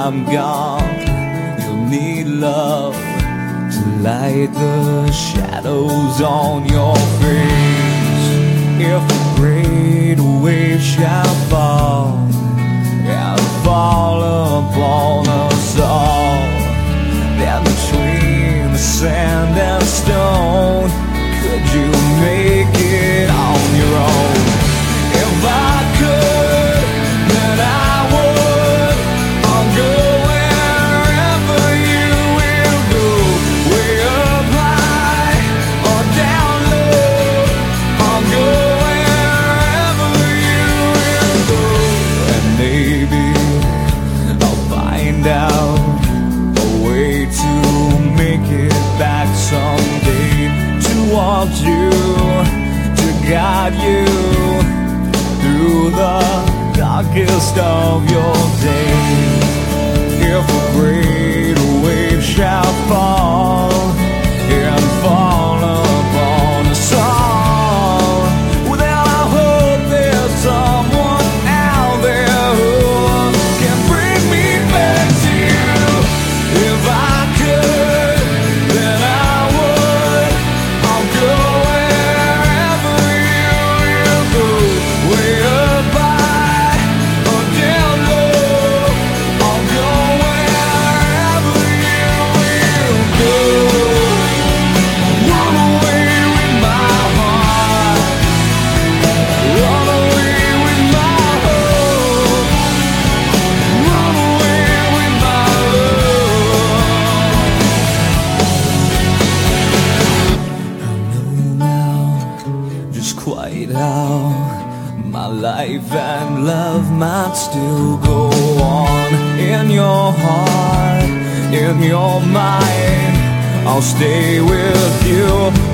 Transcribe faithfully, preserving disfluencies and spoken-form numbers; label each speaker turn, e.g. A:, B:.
A: I'm gone, you'll need love to light the shadows on your face. If a great wave shall fall, and fall upon us all, then between the sand and stone, could you make it on your own? If I could, then I would. I'll go wherever you will go, way up high or down low. I'll go wherever you will go, and maybe I'll find out a way to make it back someday, towards you, to guide you through the darkest of your days. If a great wave shall fall and fall upon us all, well, then I hope there's someone out there who can bring me back to you. If I could, then I would. I'll go wherever you will go, way up high or down low. I'll go wherever you will go. Run away with my heart, run away with my hope, run away with my love. I know now just quite how my life and love might still go on. In your heart, in your mind, I'll stay with you.